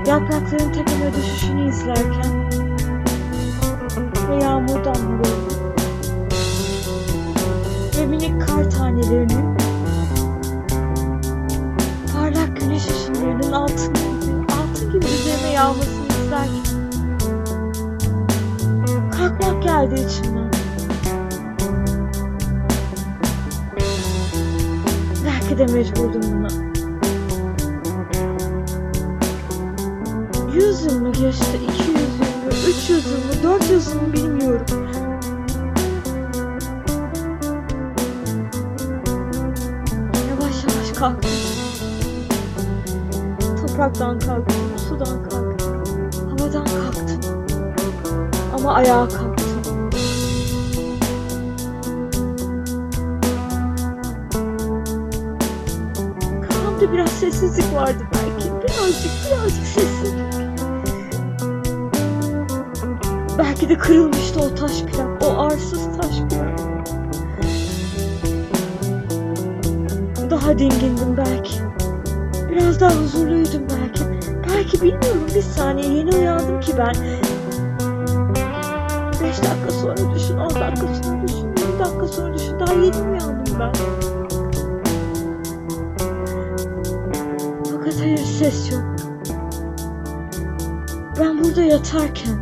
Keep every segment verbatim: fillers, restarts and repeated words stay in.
Yaprakların tepeme düşüşünü izlerken ve yağmur damlalarını ve minik kar tanelerinin parlak güneş ışınlarının altın gibi, altın gibi üzerime yağmasını izlerken kalkmak geldi içimden. Belki de mecburdum buna. Yüz yıl mı geçti, iki yüz yıl mı, üç yüz yıl mı, dört yüz yıl mı bilmiyorum. Yavaş yavaş kalktım. Topraktan kalktım, sudan kalktım, havadan kalktım. Ama ayağa kalktım. Kafamda biraz sessizlik vardı belki. Birazcık, birazcık sessizlik. Belki de kırılmıştı o taş plak, o arsız taş plak. Daha dingindim belki. Biraz daha huzurluydum belki. Belki bilmiyorum, bir saniye yeni uyandım ki ben. Beş dakika sonra düşün, on dakika sonra düşün, yirmi dakika sonra düşün. Daha yeni uyandım ben. Fakat hayır, ses yok. Ben burada yatarken,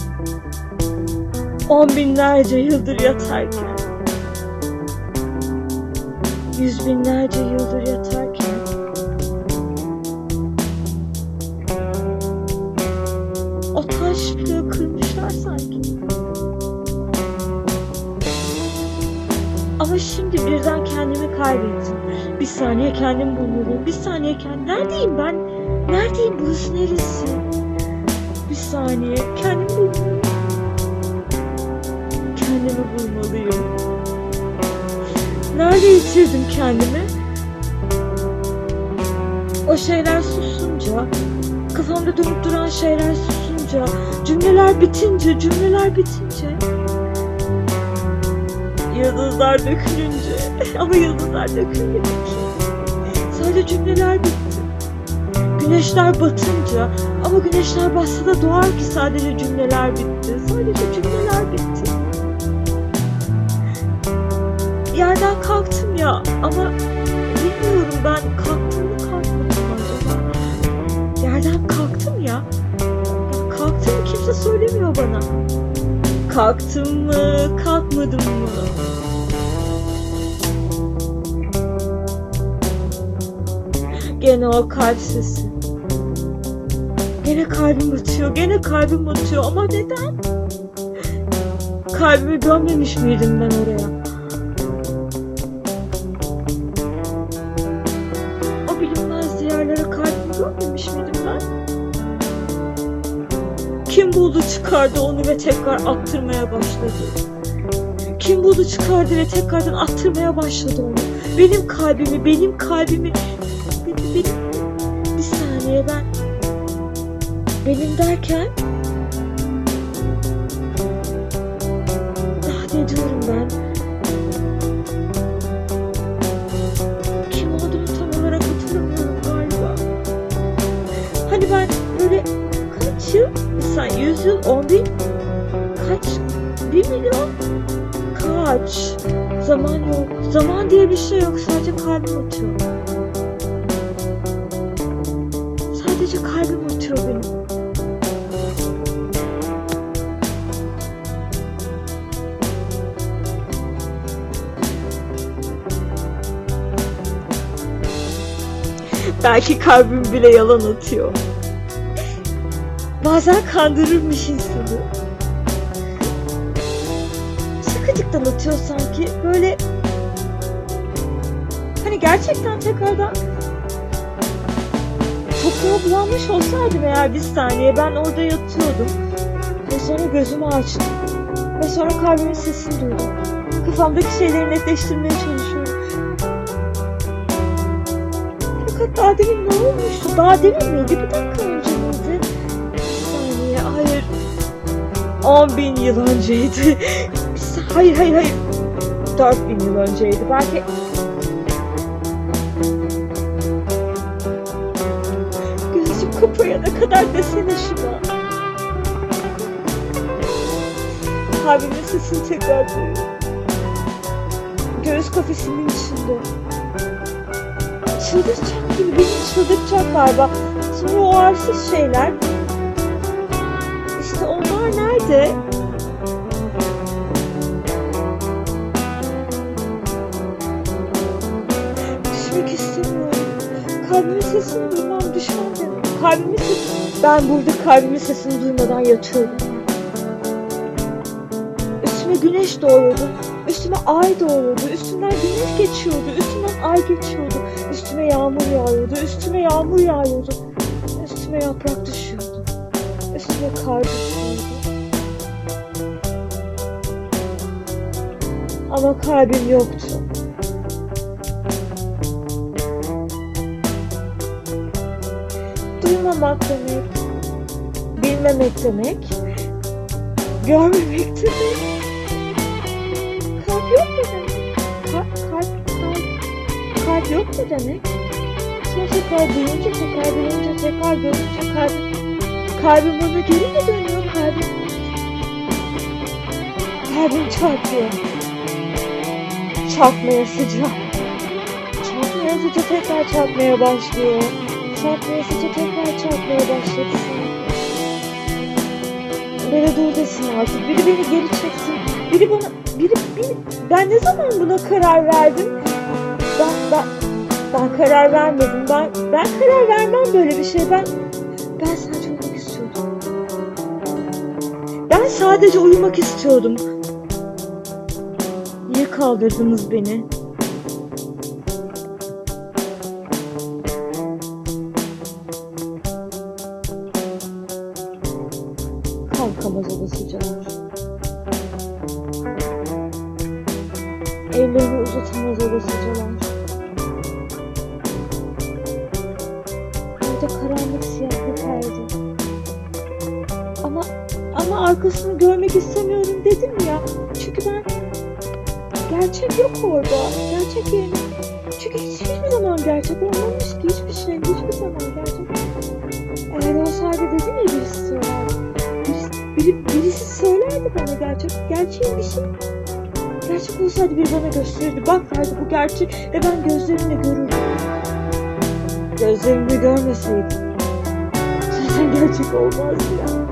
on binlerce yıldır yatarken, yüz binlerce yıldır yatarken, o taş plağı kırmışlar sanki. Ama şimdi birden kendimi kaybettim. Bir saniye kendimi bulmalıyım. Bir saniye kendim. Neredeyim ben? Neredeyim? Burası neresi? Bir saniye kendimi bulmalıyım. Kendimi bulmalıyım. Nerede yitirdim kendimi? O şeyler susunca, kafamda dönüp duran şeyler susunca, cümleler bitince, cümleler bitince, yıldızlar dökülünce, ama yıldızlar dökülmedi ki. Sadece cümleler bitti. Güneşler batınca, ama güneşler batsa da doğar ki sadece cümleler bitti. Sadece cümleler bitti. Yerden kalktım ya, ama bilmiyorum ben kalktım mı kalkmadım mı acaba? Yerden kalktım ya, kalktım mı kimse söylemiyor bana. Kalktım mı, kalkmadım mı? Gene o kalp sesi. Gene kalbim atıyor, gene kalbim atıyor ama neden? Kalbimi gömmemiş miydim ben oraya? O bilinmez diyarlara kalbimi gömmemiş miydim ben? Kim buldu çıkardı onu ve tekrar attırmaya başladı? Kim buldu çıkardı ve tekrardan attırmaya başladı onu? Benim kalbimi, benim kalbimi, benim, benim, bir saniye ben, benim derken, daha ne diyorum ben? Kim olduğunu tam olarak hatırlamıyorum galiba. Hani ben böyle kaç yıl? Sen yüz yıl, on bin, kaç, bir milyon, kaç, zaman yok, zaman diye bir şey yok, sadece kalbim atıyor, sadece kalbim atıyor benim. Belki kalbim bile yalan atıyor. Bazen kandırırmış insanı. Şakacıktan atıyor sanki. Böyle hani gerçekten tekrardan toprağa bulanmış olsaydım eğer bir saniye ben orada yatıyordum. Ve sonra gözümü açtım. Ve sonra kalbimin sesini duydum. Kafamdaki şeyleri netleştirmeye çalışıyorum. Fakat daha demin ne olmuştu? Daha demin miydi? Bir dakika önce miydi? Hayır, on bin yıl önceydi. Hayır, hayır, hayır. Dört bin yıl önceydi. Belki... Gözüm kapayana kadar Serdar desene şuna. Kalbimin sesini tekrar duyuyorum. Göğüs kafesimin içinde. Çıldıracak gibi, beni çıldıracak galiba. Sonra o arsız şeyler. İşte onlar nerede? Düşmek istemiyorum. Kalbimin sesini duymam düşman demek. Kalbimin sesini... Ben burada kalbimin sesini duymadan yatıyorum. Üstüme güneş doğuyordu. Üstüme ay doğuyordu. Üstümden güneş geçiyordu. Üstümden ay geçiyordu. Üstüme yağmur yağıyordu. Üstüme yağmur yağıyordu. Üstüme yaprak düşüyordu. Üstüme kar düşüyordu. Ama kalbim yoktu. Duymamak demek, bilmemek demek, görmemek demek. Kalp yok mu demek? Kalp, kalp, kalp, kalp yok mu demek? Sonra tekrar duyunca, tekrar duyunca, tekrar görünce kalbim, kalbim bana geri mi dönüyor kalbim? Kalbim çarpıyor. Çarpmaya sıcak. Çarpmaya sıcak tekrar çarpmaya başlıyor. Çarpmaya sıcak tekrar çarpmaya başladı. Böyle dur desin artık. Biri beni geri çeksin. Biri bana, biri, biri. Ben ne zaman buna karar verdim? Ben, ben, ben karar vermedim. Ben, ben karar vermem böyle bir şey. Ben, ben sadece uyumak istiyordum. Ben sadece uyumak istiyordum. Niye kaldırdınız beni? Kalkamaz olasıcalar. Ellerini uzatamaz olasıcalar. Orada karanlık siyah bir perde. Ama ama arkasını görmek istemiyorum dedim ya. Çünkü ben gerçek yok orada. Gerçek yerine. Çünkü hiç, hiçbir zaman gerçek olmamış ki hiçbir şey. Hiçbir zaman gerçek. Eğer olsaydı dedim ya birisi söylerdi. Birisi, biri, birisi söylerdi bana gerçek. Gerçeğin bir şey. Gerçek olsaydı biri bana gösterirdi. Bak derdi bu gerçek ve ben gözlerimle görürdüm. Gözlerimle görmeseydim zaten gerçek olmazdı ya.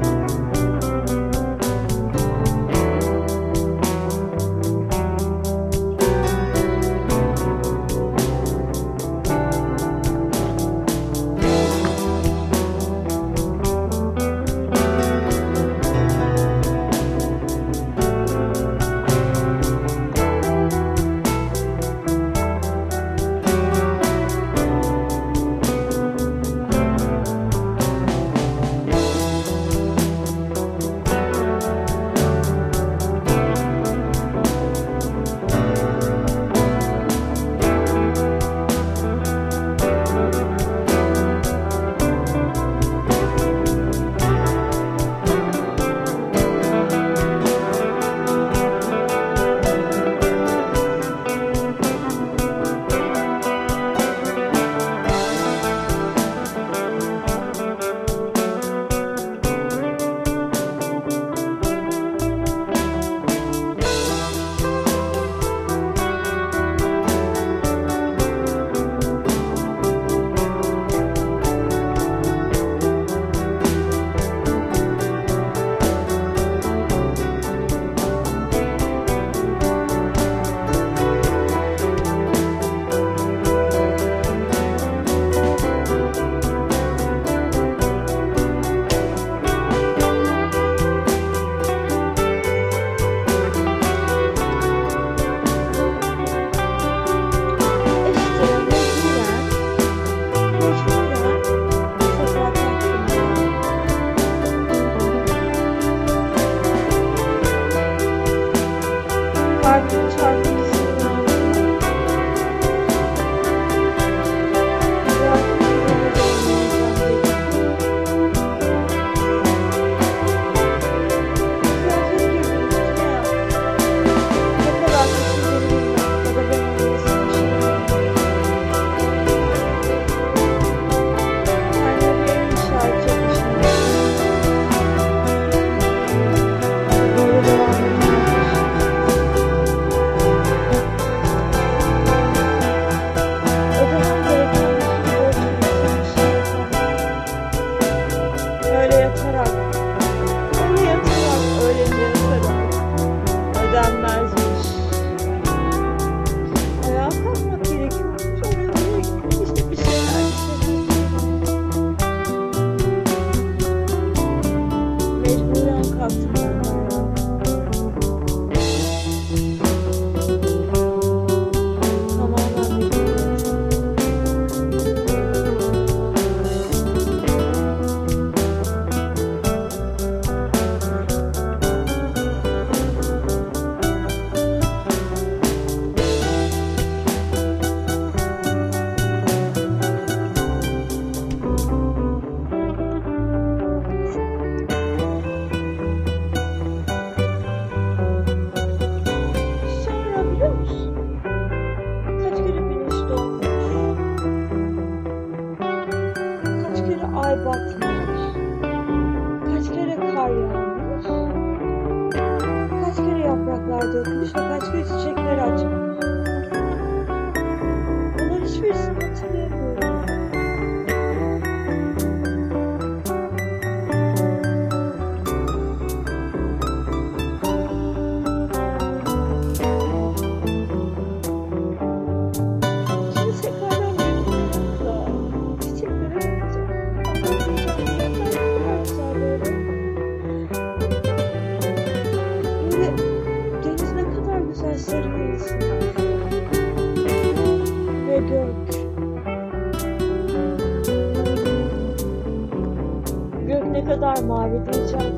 ne kadar mavi diyeceğim.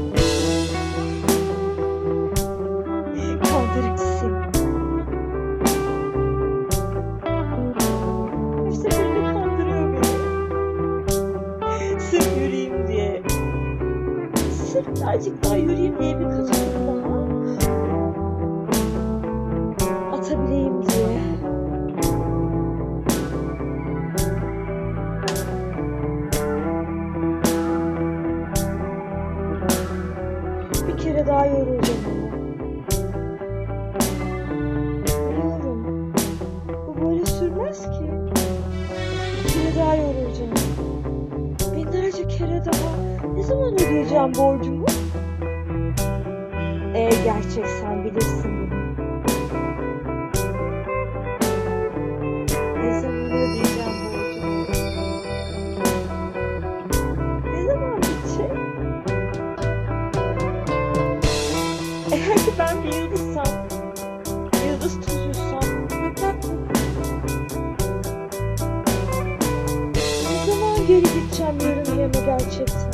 Kandırıcı seni. Her seferinde kandırıyor beni. Sırf yürüyeyim diye. Sırf birazcık daha yürüyeyim diye, birkaç adım daha atabileyim diye. Bir kere daha yorulacağım ama. Biliyorum. Bu böyle sürmez ki. Bir kere daha yorulacağım. Binlerce kere daha. Ne zaman ödeyeceğim borcumu? Eğer gerçek sen bilirsin bunu. Ne zaman ödeyeceğim borcumu? Ne zaman bitecek? Eğer ki ben bir yıldızsam, yıldız tutuyorsam, ne zaman geri gideceğim yarın yanıma gerçekten?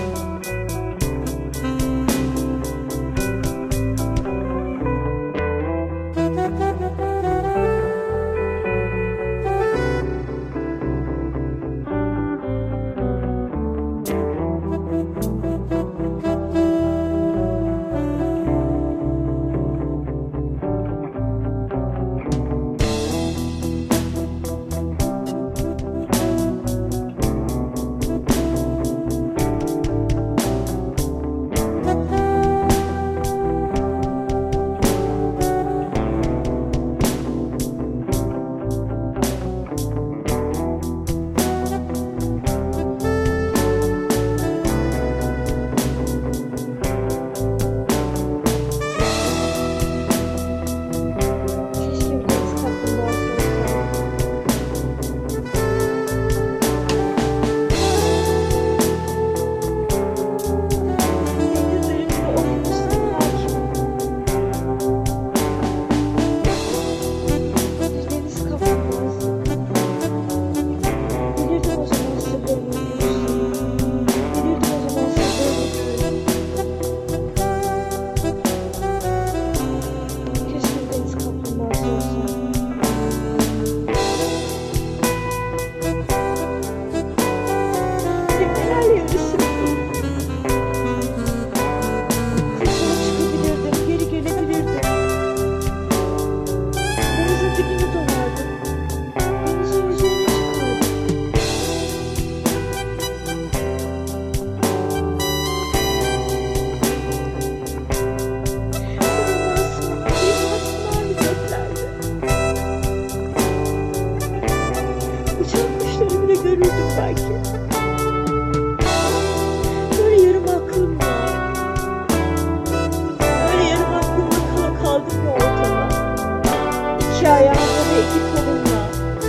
İki ayağımla ve iki kolumla.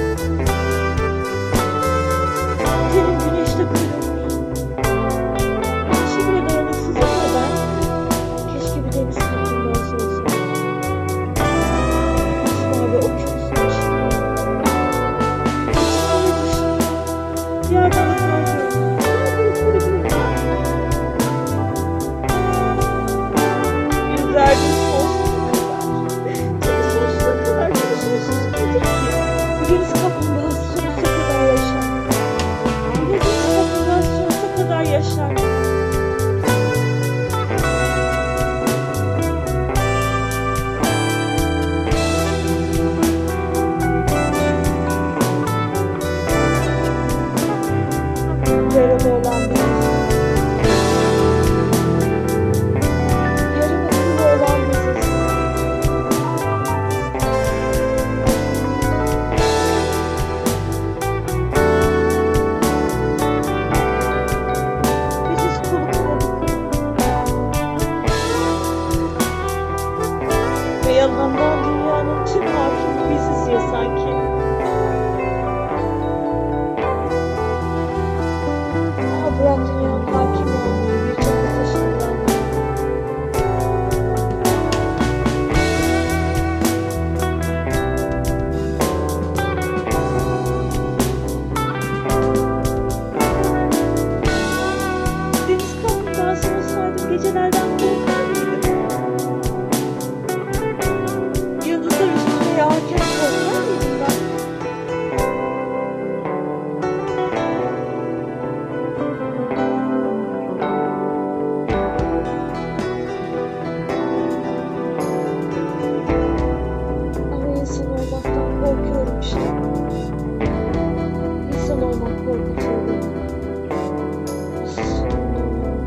Tenim güneşte bürünmüş. Güneşe bile dayanıksız ama ben keşke bir deniz kaplumbağası olsaydım. Masmavi okyanusun içinde. İçinde dışında. Diğer balıklar gördüm. Yüzler gün sonsuza kadar. Tabii sonsuza kadar. Tabii sonsuz nedir ki? Bir deniz kaplumbağası sonsuza kadar yaşar. Bir deniz kaplumbağası sonsuza kadar yaşar. Yaralı olan bir insan. Yarım akıllı olan biziz. Biziz kul gecelerden korkar mıydın? Yıldızlar üstüne yağarken korkar mıydın ben? Ama insan olmaktan korkuyorum işte. İnsan olmak korkutuyor beni. Nasıl sorun?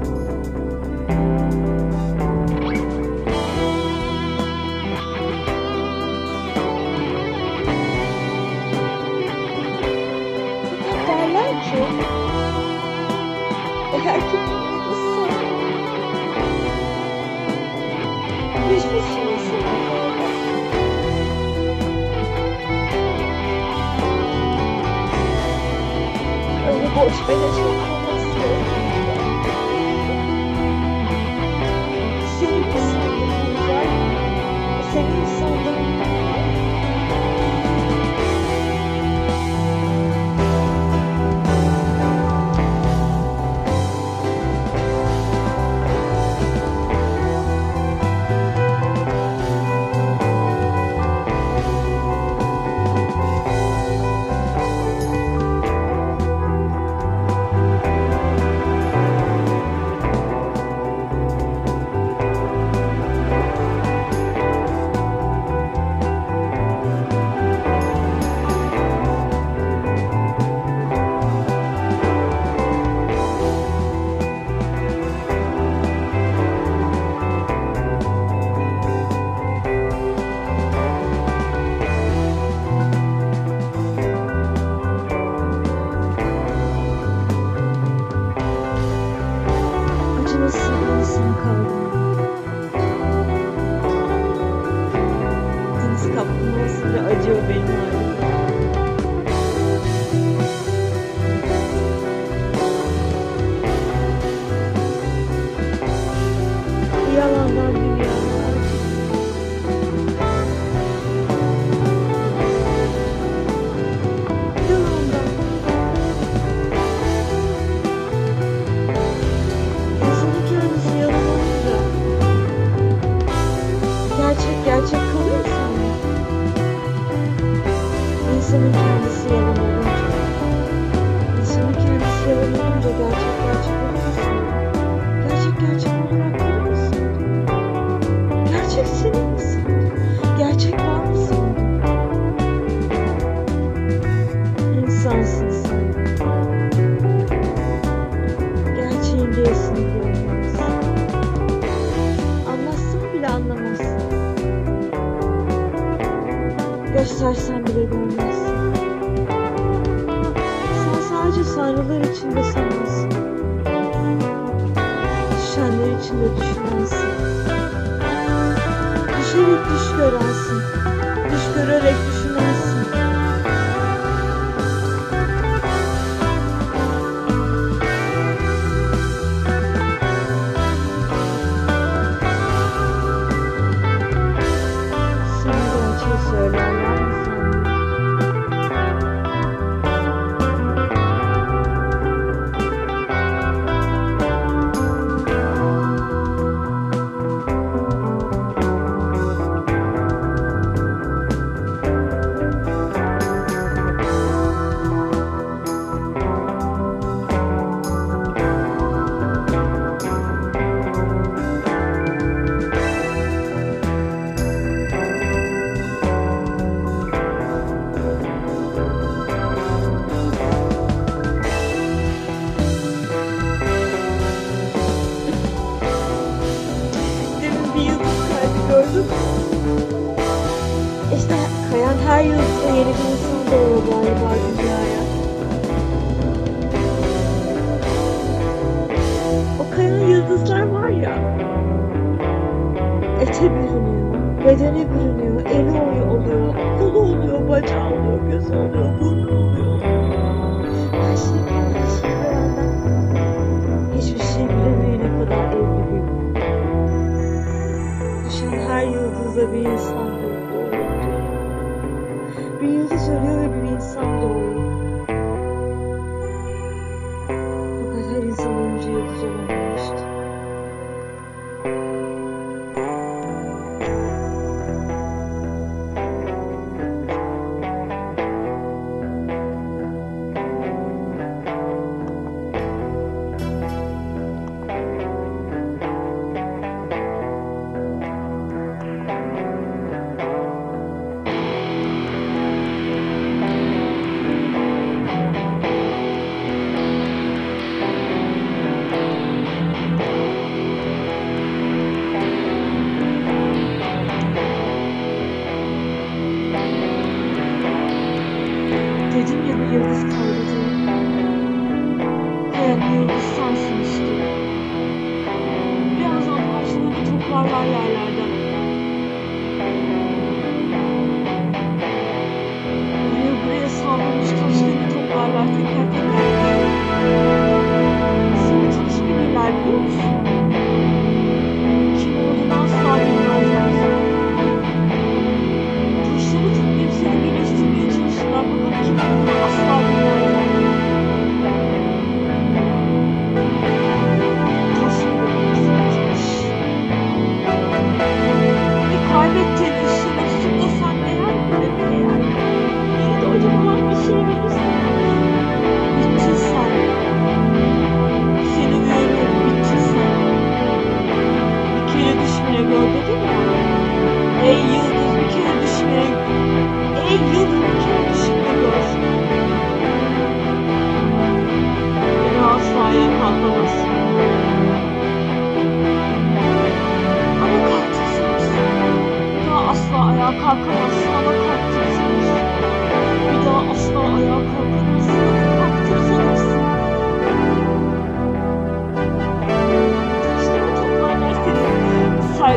Fakat derler ki eğer ki bir yıldızsa hiçbir şeyin seni korkar. Öyle boş beleş olması gerekiyor. Senin mi sandığın güzel? Senin mi sandığın acınası bir insan kaldım. Deniz kaplumbağası bile acıyor benim halimde. Yalandan dünyalar. Yalandan. İnsanın kendisi yalan olunca gerçek gerçek kalıyor sanırım. İnsanın kendisi yalan olunca, insanın kendisi yalan olunca gerçek gerçek oluyor sanırım. Gerçek gerçek olarak kalıyor sanırım. Gerçek senin mi sandın? Gerçek var mı sandın? İnsansın sen. Gerçeğin değilsini görmezsin. Anlatsan bile anlamazsın. Göstersen bile görmezsin. Sen sadece sanrılar içinde sanırsın. Düşenler içinde düşünensin. Düşerek düş görensin. Düş görerek düşünensin. Sana gerçeği söylerler mi sandın? Demin bir yıldız kalbi gördüm. İşte kayan her yıldızda yeni bir insan doğuyor galiba dünyaya. O kayan yıldızlar var ya, ete bürünüyor, bedene bürünüyor, eli oluyor, oluyor, kolu oluyor, bacağı oluyor, gözü oluyor, burnu oluyor. Her şey, her şey beraber. Hiçbir şey bilemeyene kadar evli bir. Düşen her yıldıza bir insan doğuyor. Bir yıldız ölüyor ve bir insan doğuyor. Fakat her insan önce yıldız olamamıştı.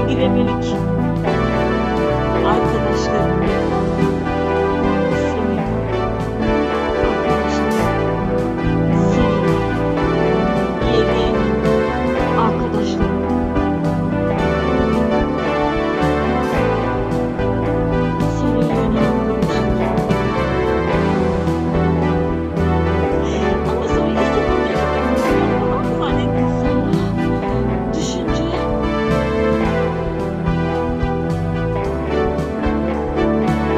giremelik arkadaşlarım, senin arkadaşların, senin yeni arkadaşların, senin yeni arkadaşların. Ama sonra istediğince falan zannettin sonra. Düşünce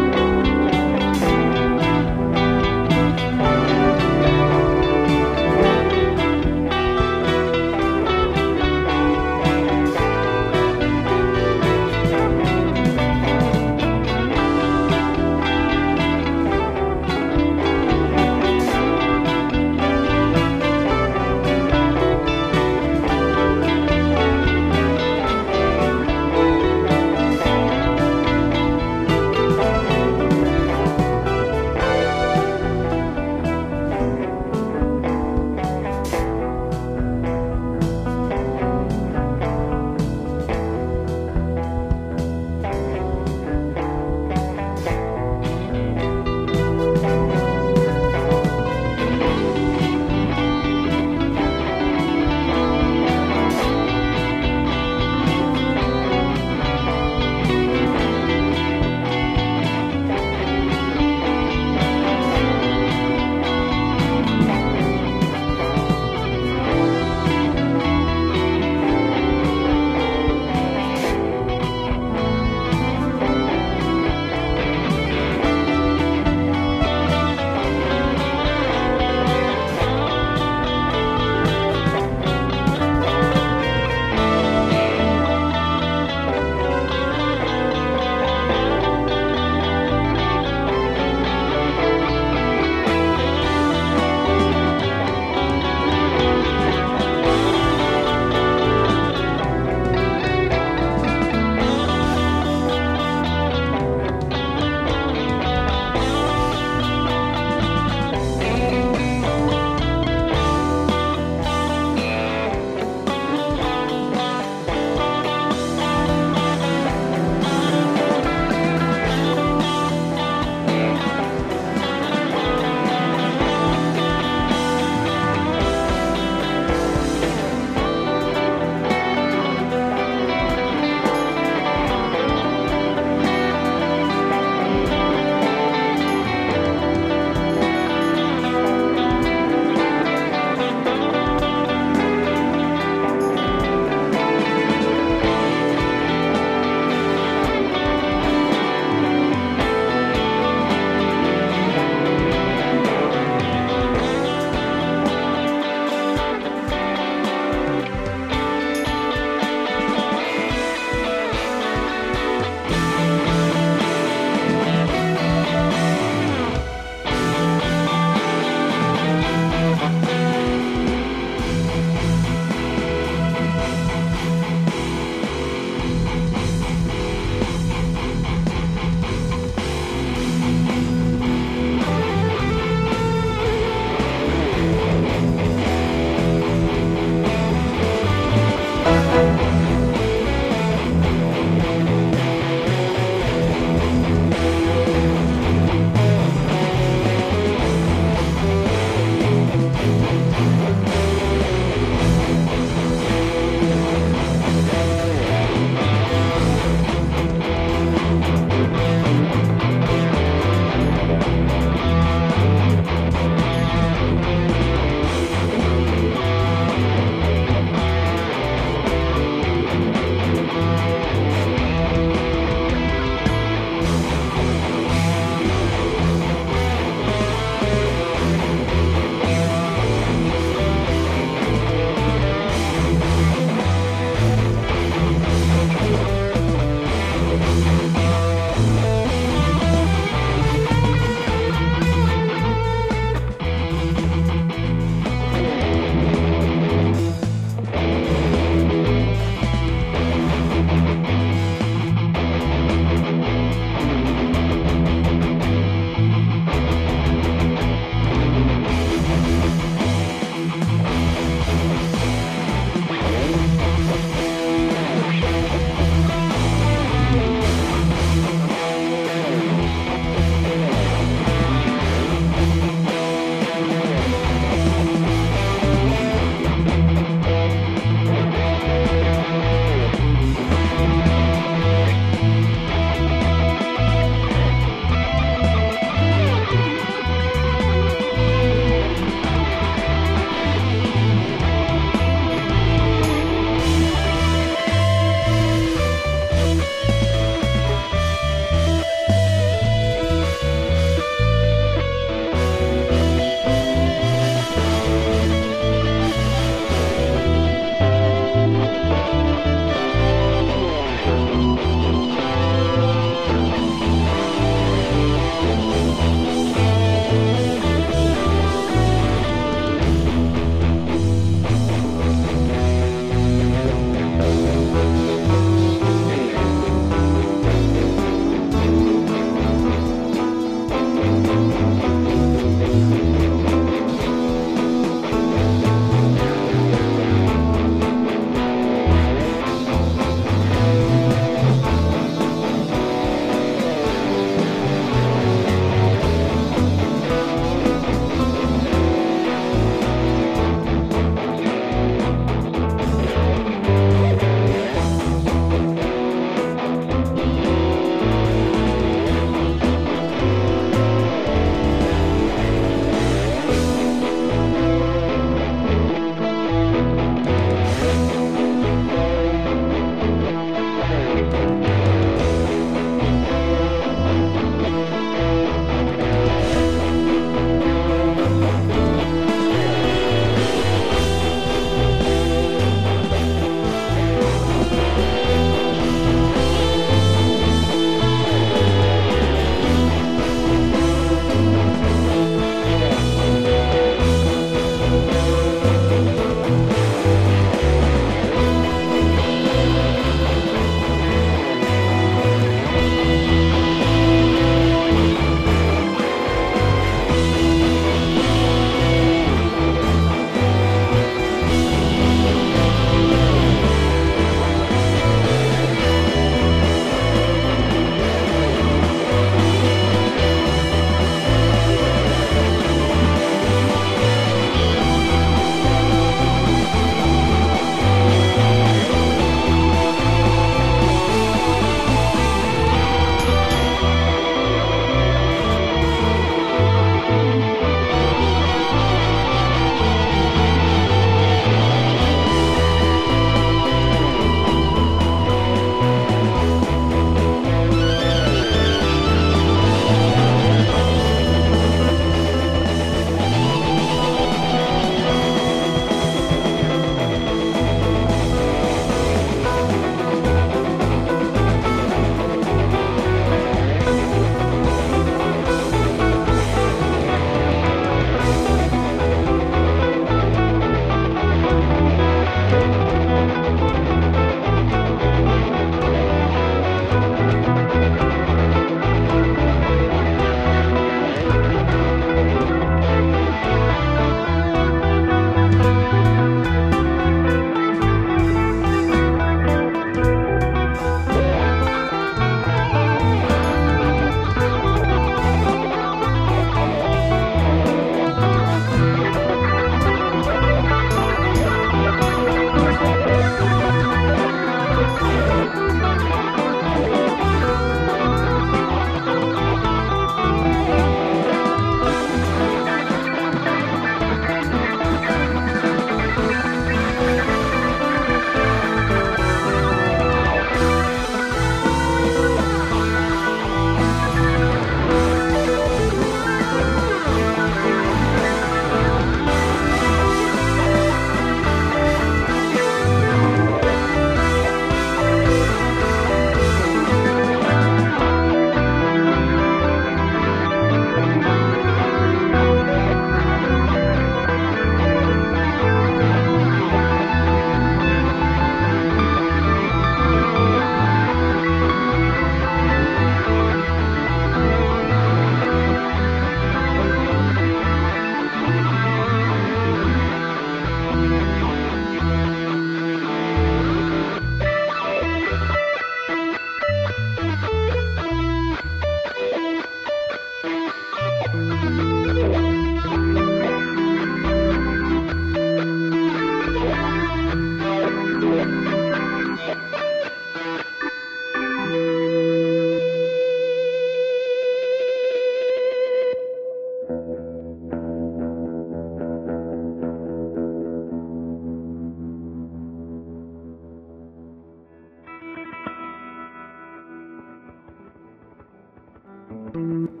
Thank you.